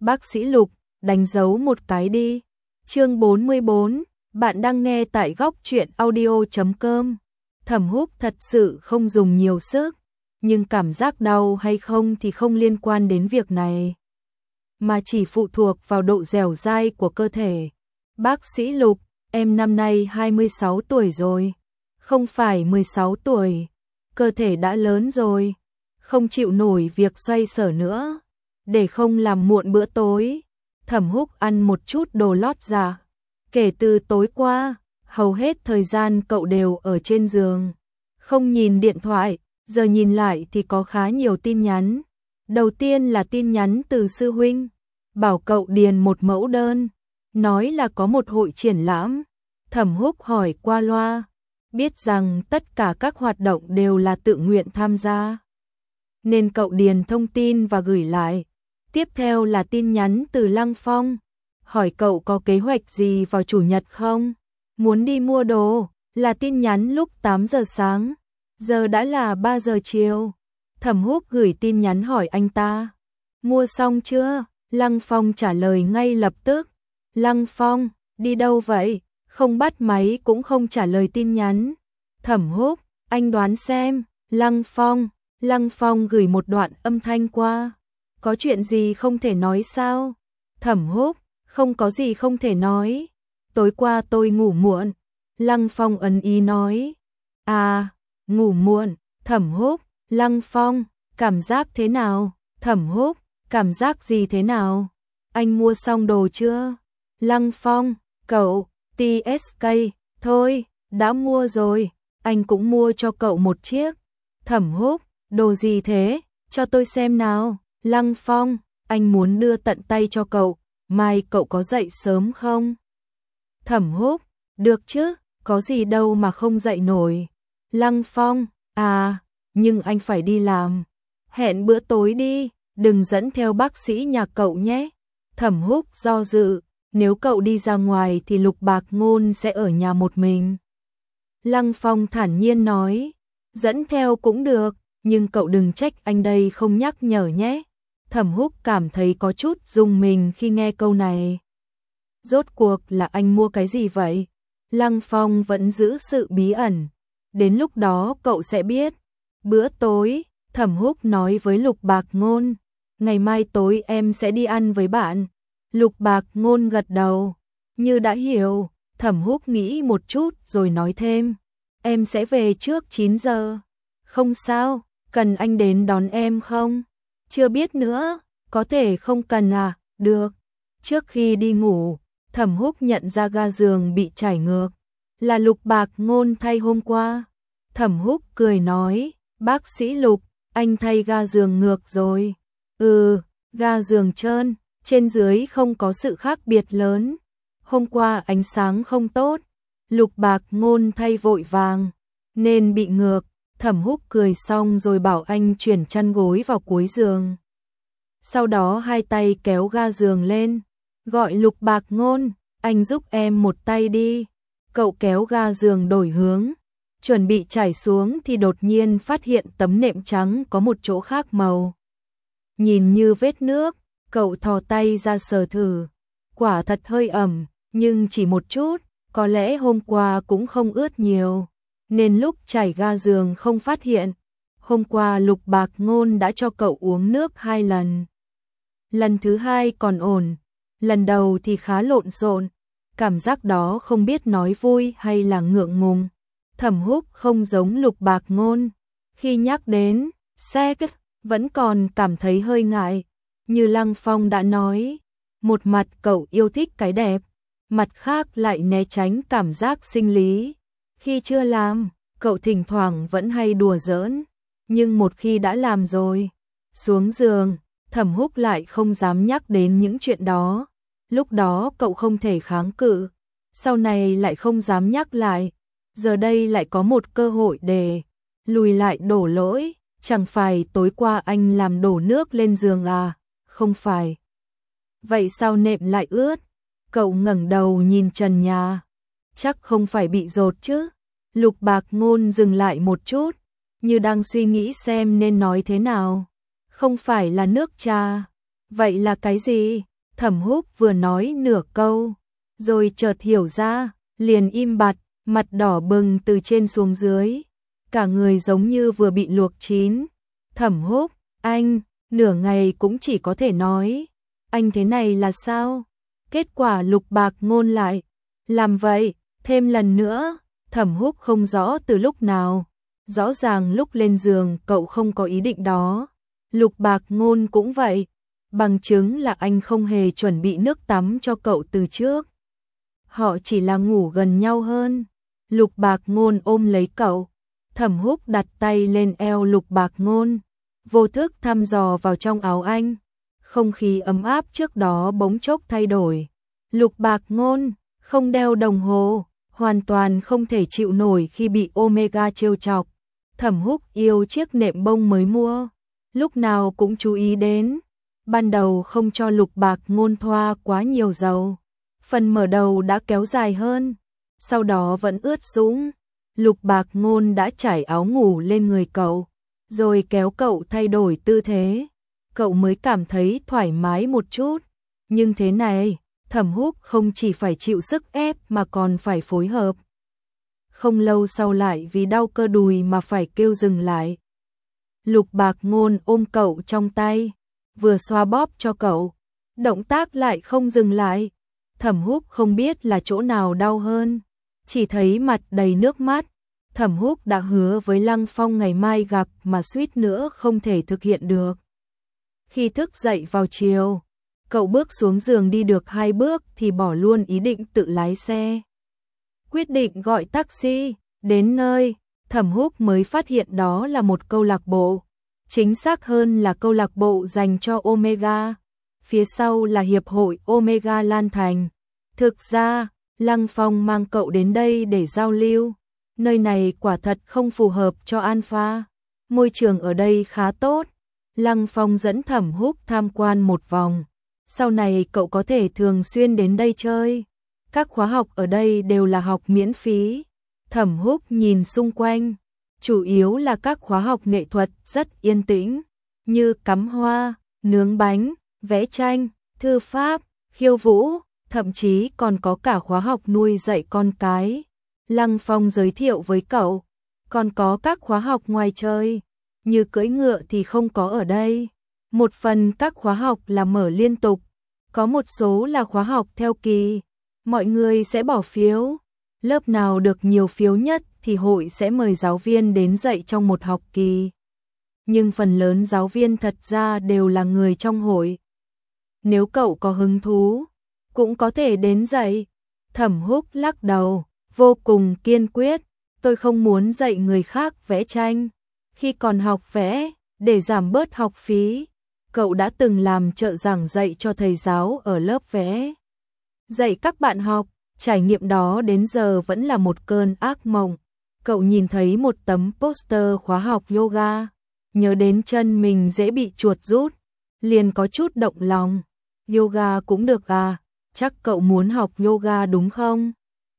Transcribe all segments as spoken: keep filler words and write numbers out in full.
Bác sĩ Lục, đánh dấu một cái đi. Chương bốn mươi bốn, bạn đang nghe tại góc truyện audio chấm com. Thẩm Húc thật sự không dùng nhiều sức, nhưng cảm giác đau hay không thì không liên quan đến việc này, mà chỉ phụ thuộc vào độ dẻo dai của cơ thể. Bác sĩ Lục, em năm nay hai mươi sáu tuổi rồi. Không phải mười sáu tuổi, cơ thể đã lớn rồi, không chịu nổi việc xoay sở nữa. Để không làm muộn bữa tối, Thẩm Húc ăn một chút đồ lót dạ. Kể từ tối qua, hầu hết thời gian cậu đều ở trên giường, không nhìn điện thoại, giờ nhìn lại thì có khá nhiều tin nhắn. Đầu tiên là tin nhắn từ sư huynh, bảo cậu điền một mẫu đơn, nói là có một hội triển lãm. Thẩm Húc hỏi qua loa, biết rằng tất cả các hoạt động đều là tự nguyện tham gia, nên cậu điền thông tin và gửi lại. Tiếp theo là tin nhắn từ Lăng Phong, hỏi cậu có kế hoạch gì vào chủ nhật không? Muốn đi mua đồ, là tin nhắn lúc tám giờ sáng, giờ đã là ba giờ chiều. Thẩm Húc gửi tin nhắn hỏi anh ta, mua xong chưa? Lăng Phong trả lời ngay lập tức. Lăng Phong, đi đâu vậy? Không bắt máy cũng không trả lời tin nhắn. Thẩm Húc, anh đoán xem. Lăng Phong, Lăng Phong gửi một đoạn âm thanh qua. Có chuyện gì không thể nói sao? Thẩm Húc, không có gì không thể nói. Tối qua tôi ngủ muộn. Lăng Phong ấn ý nói. À, ngủ muộn. Thẩm Húc, Lăng Phong, cảm giác thế nào? Thẩm Húc, cảm giác gì thế nào? Anh mua xong đồ chưa? Lăng Phong, cậu, tê ét ca, thôi, đã mua rồi, anh cũng mua cho cậu một chiếc. Thẩm Húc, đồ gì thế? Cho tôi xem nào. Lăng Phong, anh muốn đưa tận tay cho cậu, mai cậu có dậy sớm không? Thẩm Húc, được chứ, có gì đâu mà không dậy nổi. Lăng Phong, à, nhưng anh phải đi làm. Hẹn bữa tối đi, đừng dẫn theo bác sĩ nhà cậu nhé. Thẩm Húc do dự, nếu cậu đi ra ngoài thì Lục Bạc Ngôn sẽ ở nhà một mình. Lăng Phong thản nhiên nói, dẫn theo cũng được, nhưng cậu đừng trách anh đây không nhắc nhở nhé. Thẩm Húc cảm thấy có chút rùng mình khi nghe câu này. Rốt cuộc là anh mua cái gì vậy? Lăng Phong vẫn giữ sự bí ẩn. Đến lúc đó cậu sẽ biết. Bữa tối, Thẩm Húc nói với Lục Bạc Ngôn, ngày mai tối em sẽ đi ăn với bạn. Lục Bạc Ngôn gật đầu, như đã hiểu. Thẩm Húc nghĩ một chút rồi nói thêm, em sẽ về trước chín giờ. Không sao, cần anh đến đón em không? Chưa biết nữa, có thể không cần à? Được. Trước khi đi ngủ, Thẩm Húc nhận ra ga giường bị trải ngược, là Lục Bạc Ngôn thay hôm qua. Thẩm Húc cười nói, bác sĩ Lục, anh thay ga giường ngược rồi. Ừ, ga giường trơn, trên dưới không có sự khác biệt lớn. Hôm qua ánh sáng không tốt, Lục Bạc Ngôn thay vội vàng, nên bị ngược. Thẩm Húc cười xong rồi bảo anh chuyển chăn gối vào cuối giường. Sau đó hai tay kéo ga giường lên, gọi Lục Bạc Ngôn, anh giúp em một tay đi. Cậu kéo ga giường đổi hướng, chuẩn bị trải xuống thì đột nhiên phát hiện tấm nệm trắng có một chỗ khác màu. Nhìn như vết nước, cậu thò tay ra sờ thử. Quả thật hơi ẩm, nhưng chỉ một chút, có lẽ hôm qua cũng không ướt nhiều, nên lúc trải ga giường không phát hiện. Hôm qua Lục Bạc Ngôn đã cho cậu uống nước hai lần. Lần thứ hai còn ổn, lần đầu thì khá lộn xộn, cảm giác đó không biết nói vui hay là ngượng ngùng. Thẩm Húc không giống Lục Bạc Ngôn, khi nhắc đến sex vẫn còn cảm thấy hơi ngại. Như Lăng Phong đã nói, một mặt cậu yêu thích cái đẹp, mặt khác lại né tránh cảm giác sinh lý. Khi chưa làm, cậu thỉnh thoảng vẫn hay đùa giỡn, nhưng một khi đã làm rồi, xuống giường, Thẩm Húc lại không dám nhắc đến những chuyện đó. Lúc đó cậu không thể kháng cự, sau này lại không dám nhắc lại, giờ đây lại có một cơ hội để lùi lại đổ lỗi. Chẳng phải tối qua anh làm đổ nước lên giường à? Không phải. Vậy sao nệm lại ướt? Cậu ngẩng đầu nhìn trần nhà. Chắc không phải bị dột chứ? Lục Bạc Ngôn dừng lại một chút, như đang suy nghĩ xem nên nói thế nào. Không phải là nước trà. Vậy là cái gì? Thẩm Húc vừa nói nửa câu, rồi chợt hiểu ra, liền im bặt, mặt đỏ bừng từ trên xuống dưới, cả người giống như vừa bị luộc chín. Thẩm Húc, anh, nửa ngày cũng chỉ có thể nói, anh thế này là sao? Kết quả Lục Bạc Ngôn lại làm vậy, thêm lần nữa. Thẩm Húc không rõ từ lúc nào, rõ ràng lúc lên giường cậu không có ý định đó. Lục Bạc Ngôn cũng vậy, bằng chứng là anh không hề chuẩn bị nước tắm cho cậu từ trước. Họ chỉ là ngủ gần nhau hơn. Lục Bạc Ngôn ôm lấy cậu, Thẩm Húc đặt tay lên eo Lục Bạc Ngôn, vô thức thăm dò vào trong áo anh. Không khí ấm áp trước đó bỗng chốc thay đổi. Lục Bạc Ngôn không đeo đồng hồ, hoàn toàn không thể chịu nổi khi bị Omega trêu chọc. Thẩm Húc yêu chiếc nệm bông mới mua, lúc nào cũng chú ý đến. Ban đầu không cho Lục Bạc Ngôn thoa quá nhiều dầu, phần mở đầu đã kéo dài hơn, sau đó vẫn ướt sũng. Lục Bạc Ngôn đã trải áo ngủ lên người cậu, rồi kéo cậu thay đổi tư thế, cậu mới cảm thấy thoải mái một chút. Nhưng thế này, Thẩm Húc không chỉ phải chịu sức ép mà còn phải phối hợp. Không lâu sau lại vì đau cơ đùi mà phải kêu dừng lại. Lục Bạc Ngôn ôm cậu trong tay, vừa xoa bóp cho cậu, động tác lại không dừng lại. Thẩm Húc không biết là chỗ nào đau hơn, chỉ thấy mặt đầy nước mắt. Thẩm Húc đã hứa với Lăng Phong ngày mai gặp mà suýt nữa không thể thực hiện được. Khi thức dậy vào chiều, cậu bước xuống giường đi được hai bước thì bỏ luôn ý định tự lái xe. Quyết định gọi taxi, đến nơi, Thẩm Húc mới phát hiện đó là một câu lạc bộ, chính xác hơn là câu lạc bộ dành cho Omega. Phía sau là Hiệp hội Omega Lan Thành. Thực ra, Lăng Phong mang cậu đến đây để giao lưu. Nơi này quả thật không phù hợp cho Alpha. Môi trường ở đây khá tốt. Lăng Phong dẫn Thẩm Húc tham quan một vòng. Sau này cậu có thể thường xuyên đến đây chơi. Các khóa học ở đây đều là học miễn phí. Thẩm Húc nhìn xung quanh, chủ yếu là các khóa học nghệ thuật rất yên tĩnh, như cắm hoa, nướng bánh, vẽ tranh, thư pháp, khiêu vũ, thậm chí còn có cả khóa học nuôi dạy con cái. Lăng Phong giới thiệu với cậu, còn có các khóa học ngoài chơi, như cưỡi ngựa thì không có ở đây. Một phần các khóa học là mở liên tục, có một số là khóa học theo kỳ, mọi người sẽ bỏ phiếu. Lớp nào được nhiều phiếu nhất thì hội sẽ mời giáo viên đến dạy trong một học kỳ. Nhưng phần lớn giáo viên thật ra đều là người trong hội. Nếu cậu có hứng thú, cũng có thể đến dạy. Thẩm Húc lắc đầu, vô cùng kiên quyết, tôi không muốn dạy người khác vẽ tranh. Khi còn học vẽ, để giảm bớt học phí, cậu đã từng làm trợ giảng dạy cho thầy giáo ở lớp vẽ. Dạy các bạn học, trải nghiệm đó đến giờ vẫn là một cơn ác mộng. Cậu nhìn thấy một tấm poster khóa học yoga, nhớ đến chân mình dễ bị chuột rút, liền có chút động lòng. Yoga cũng được à, chắc cậu muốn học yoga đúng không?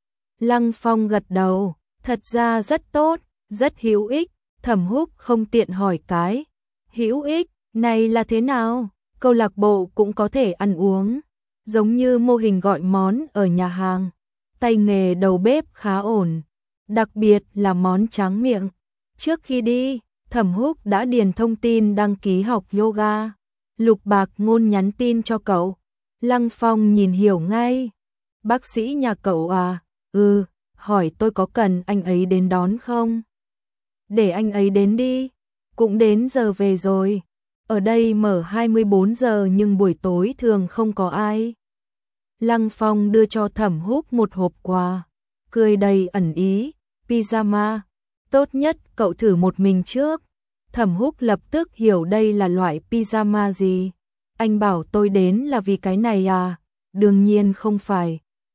Lăng Phong gật đầu, thật ra rất tốt, rất hữu ích. Thẩm Húc không tiện hỏi cái, hữu ích này là thế nào? Câu lạc bộ cũng có thể ăn uống, giống như mô hình gọi món ở nhà hàng. Tay nghề đầu bếp khá ổn, đặc biệt là món tráng miệng. Trước khi đi, Thẩm Húc đã điền thông tin đăng ký học yoga. Lục Bạc Ngôn nhắn tin cho cậu. Lăng Phong nhìn hiểu ngay. Bác sĩ nhà cậu à? Ừ, hỏi tôi có cần anh ấy đến đón không? Để anh ấy đến đi, cũng đến giờ về rồi. Ở đây mở hai mươi bốn giờ nhưng buổi tối thường không có ai. Lăng Phong đưa cho Thẩm Húc một hộp quà, cười đầy ẩn ý, pyjama. Tốt nhất cậu thử một mình trước. Thẩm Húc lập tức hiểu đây là loại pyjama gì. Anh bảo tôi đến là vì cái này à? Đương nhiên không phải.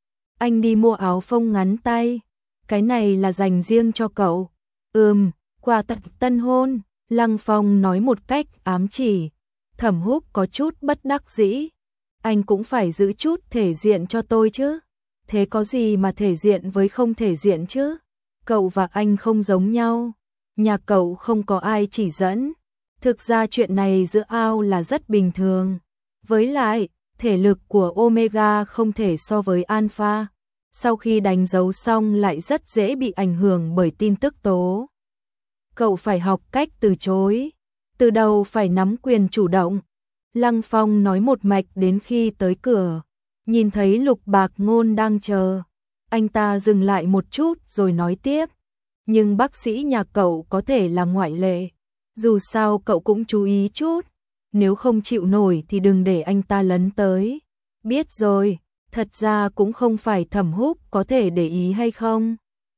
Anh đi mua áo phông ngắn tay. Cái này là dành riêng cho cậu. Ừm, quà tặng tân hôn. Lăng Phong nói một cách ám chỉ. Thẩm Húc có chút bất đắc dĩ. Anh cũng phải giữ chút thể diện cho tôi chứ. Thế có gì mà thể diện với không thể diện chứ? Cậu và anh không giống nhau. Nhà cậu không có ai chỉ dẫn. Thực ra chuyện này giữa ao là rất bình thường. Với lại, Thể lực của Omega không thể so với Alpha. Sau khi đánh dấu xong lại rất dễ bị ảnh hưởng bởi tin tức tố. Cậu phải học cách từ chối. Từ đầu phải nắm quyền chủ động. Lăng Phong nói một mạch đến khi tới cửa. Nhìn thấy Lục Bạc Ngôn đang chờ. Anh ta dừng lại một chút rồi nói tiếp. Nhưng bác sĩ nhà cậu có thể là ngoại lệ. Dù sao cậu cũng chú ý chút. Nếu không chịu nổi thì đừng để anh ta lấn tới. Biết rồi, thật ra cũng không phải Thẩm Húc có thể để ý hay không.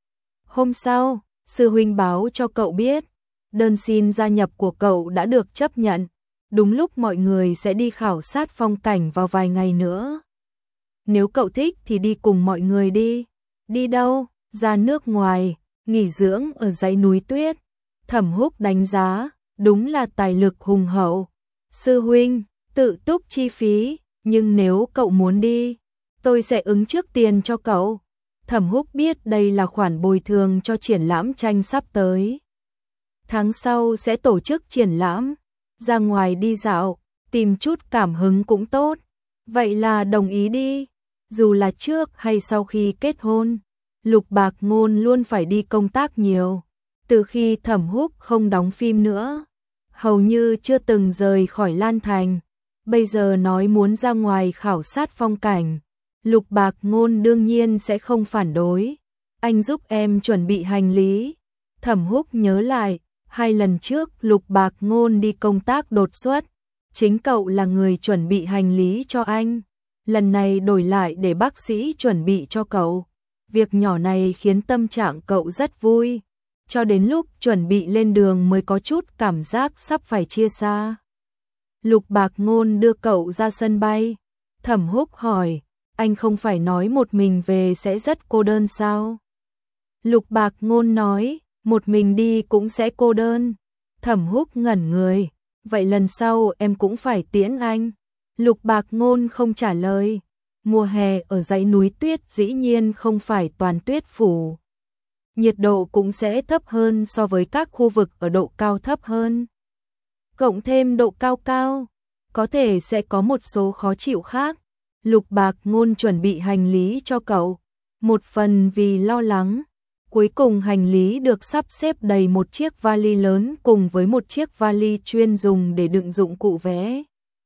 Hôm sau, sư huynh báo cho cậu biết. Đơn xin gia nhập của cậu đã được chấp nhận. Đúng lúc mọi người sẽ đi khảo sát phong cảnh vào vài ngày nữa. Nếu cậu thích thì đi cùng mọi người đi. Đi đâu? Ra nước ngoài, nghỉ dưỡng ở dãy núi tuyết. Thẩm Húc đánh giá, đúng là tài lực hùng hậu. Sư huynh, tự túc chi phí, nhưng nếu cậu muốn đi, tôi sẽ ứng trước tiền cho cậu. Thẩm Húc biết đây là khoản bồi thường cho triển lãm tranh sắp tới. Tháng sau sẽ tổ chức triển lãm, ra ngoài đi dạo, tìm chút cảm hứng cũng tốt. Vậy là đồng ý đi, dù là trước hay sau khi kết hôn. Lục Bạc Ngôn luôn phải đi công tác nhiều. Từ khi Thẩm Húc không đóng phim nữa, hầu như chưa từng rời khỏi Lan Thành. Bây giờ nói muốn ra ngoài khảo sát phong cảnh, Lục Bạc Ngôn đương nhiên sẽ không phản đối. Anh giúp em chuẩn bị hành lý. Thẩm Húc nhớ lại, hai lần trước Lục Bạc Ngôn đi công tác đột xuất, chính cậu là người chuẩn bị hành lý cho anh. Lần này đổi lại để bác sĩ chuẩn bị cho cậu. Việc nhỏ này khiến tâm trạng cậu rất vui. Cho đến lúc chuẩn bị lên đường mới có chút cảm giác sắp phải chia xa. Lục Bạc Ngôn đưa cậu ra sân bay. Thẩm Húc hỏi, anh không phải nói một mình về sẽ rất cô đơn sao? Lục Bạc Ngôn nói, một mình đi cũng sẽ cô đơn. Thẩm Húc ngẩn người, vậy lần sau em cũng phải tiễn anh. Lục Bạc Ngôn không trả lời. Mùa hè ở dãy núi tuyết dĩ nhiên không phải toàn tuyết phủ. Nhiệt độ cũng sẽ thấp hơn so với các khu vực ở độ cao thấp hơn. Cộng thêm độ cao cao, có thể sẽ có một số khó chịu khác. Lục Bạc Ngôn chuẩn bị hành lý cho cậu, một phần vì lo lắng. Cuối cùng hành lý được sắp xếp đầy một chiếc vali lớn cùng với một chiếc vali chuyên dùng để đựng dụng cụ vé.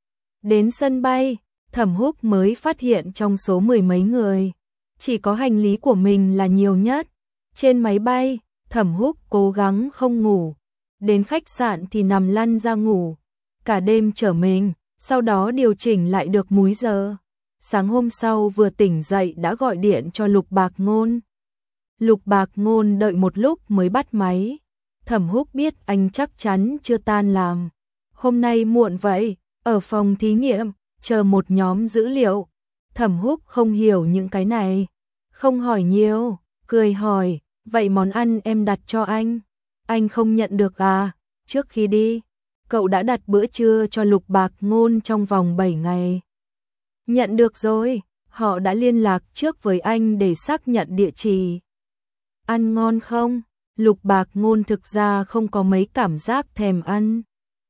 Đến sân bay, Thẩm Húc mới phát hiện trong số mười mấy người, chỉ có hành lý của mình là nhiều nhất. Trên máy bay, Thẩm Húc cố gắng không ngủ. Đến khách sạn thì nằm lăn ra ngủ. Cả đêm trở mình, sau đó điều chỉnh lại được múi giờ. Sáng hôm sau vừa tỉnh dậy đã gọi điện cho Lục Bạc Ngôn. Lục Bạc Ngôn đợi một lúc mới bắt máy. Thẩm Húc biết anh chắc chắn chưa tan làm. Hôm nay muộn vậy, ở phòng thí nghiệm, chờ một nhóm dữ liệu. Thẩm Húc không hiểu những cái này. Không hỏi nhiều, cười hỏi, vậy món ăn em đặt cho anh, anh không nhận được à? Trước khi đi, cậu đã đặt bữa trưa cho Lục Bạc Ngôn trong vòng bảy ngày. Nhận được rồi, họ đã liên lạc trước với anh để xác nhận địa chỉ. Ăn ngon không? Lục Bạc Ngôn thực ra không có mấy cảm giác thèm ăn.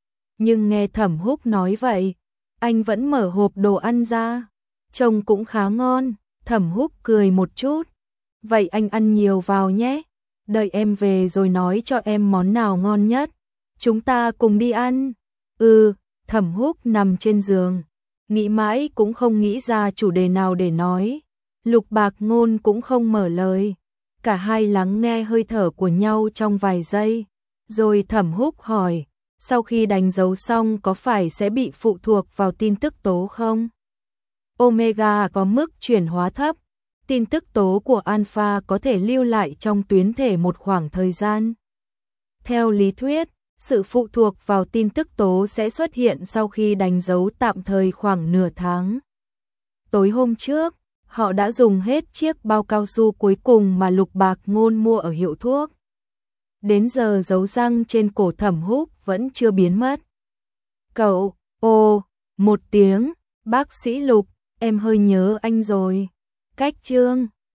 Nhưng nghe Thẩm Húc nói vậy, anh vẫn mở hộp đồ ăn ra. Trông cũng khá ngon. Thẩm Húc cười một chút. Vậy anh ăn nhiều vào nhé. Đợi em về rồi nói cho em món nào ngon nhất. Chúng ta cùng đi ăn. Ừ, Thẩm Húc nằm trên giường. Nghĩ mãi cũng không nghĩ ra chủ đề nào để nói. Lục Bạc Ngôn cũng không mở lời. Cả hai lắng nghe hơi thở của nhau trong vài giây. Rồi Thẩm Húc hỏi, sau khi đánh dấu xong có phải sẽ bị phụ thuộc vào tin tức tố không? Omega có mức chuyển hóa thấp. Tin tức tố của Alpha có thể lưu lại trong tuyến thể một khoảng thời gian. Theo lý thuyết, sự phụ thuộc vào tin tức tố sẽ xuất hiện sau khi đánh dấu tạm thời khoảng nửa tháng. Tối hôm trước, họ đã dùng hết chiếc bao cao su cuối cùng mà Lục Bạc Ngôn mua ở hiệu thuốc. Đến giờ dấu răng trên cổ Thẩm Húc vẫn chưa biến mất. Cậu, ô, một tiếng, bác sĩ Lục, em hơi nhớ anh rồi. Cách chương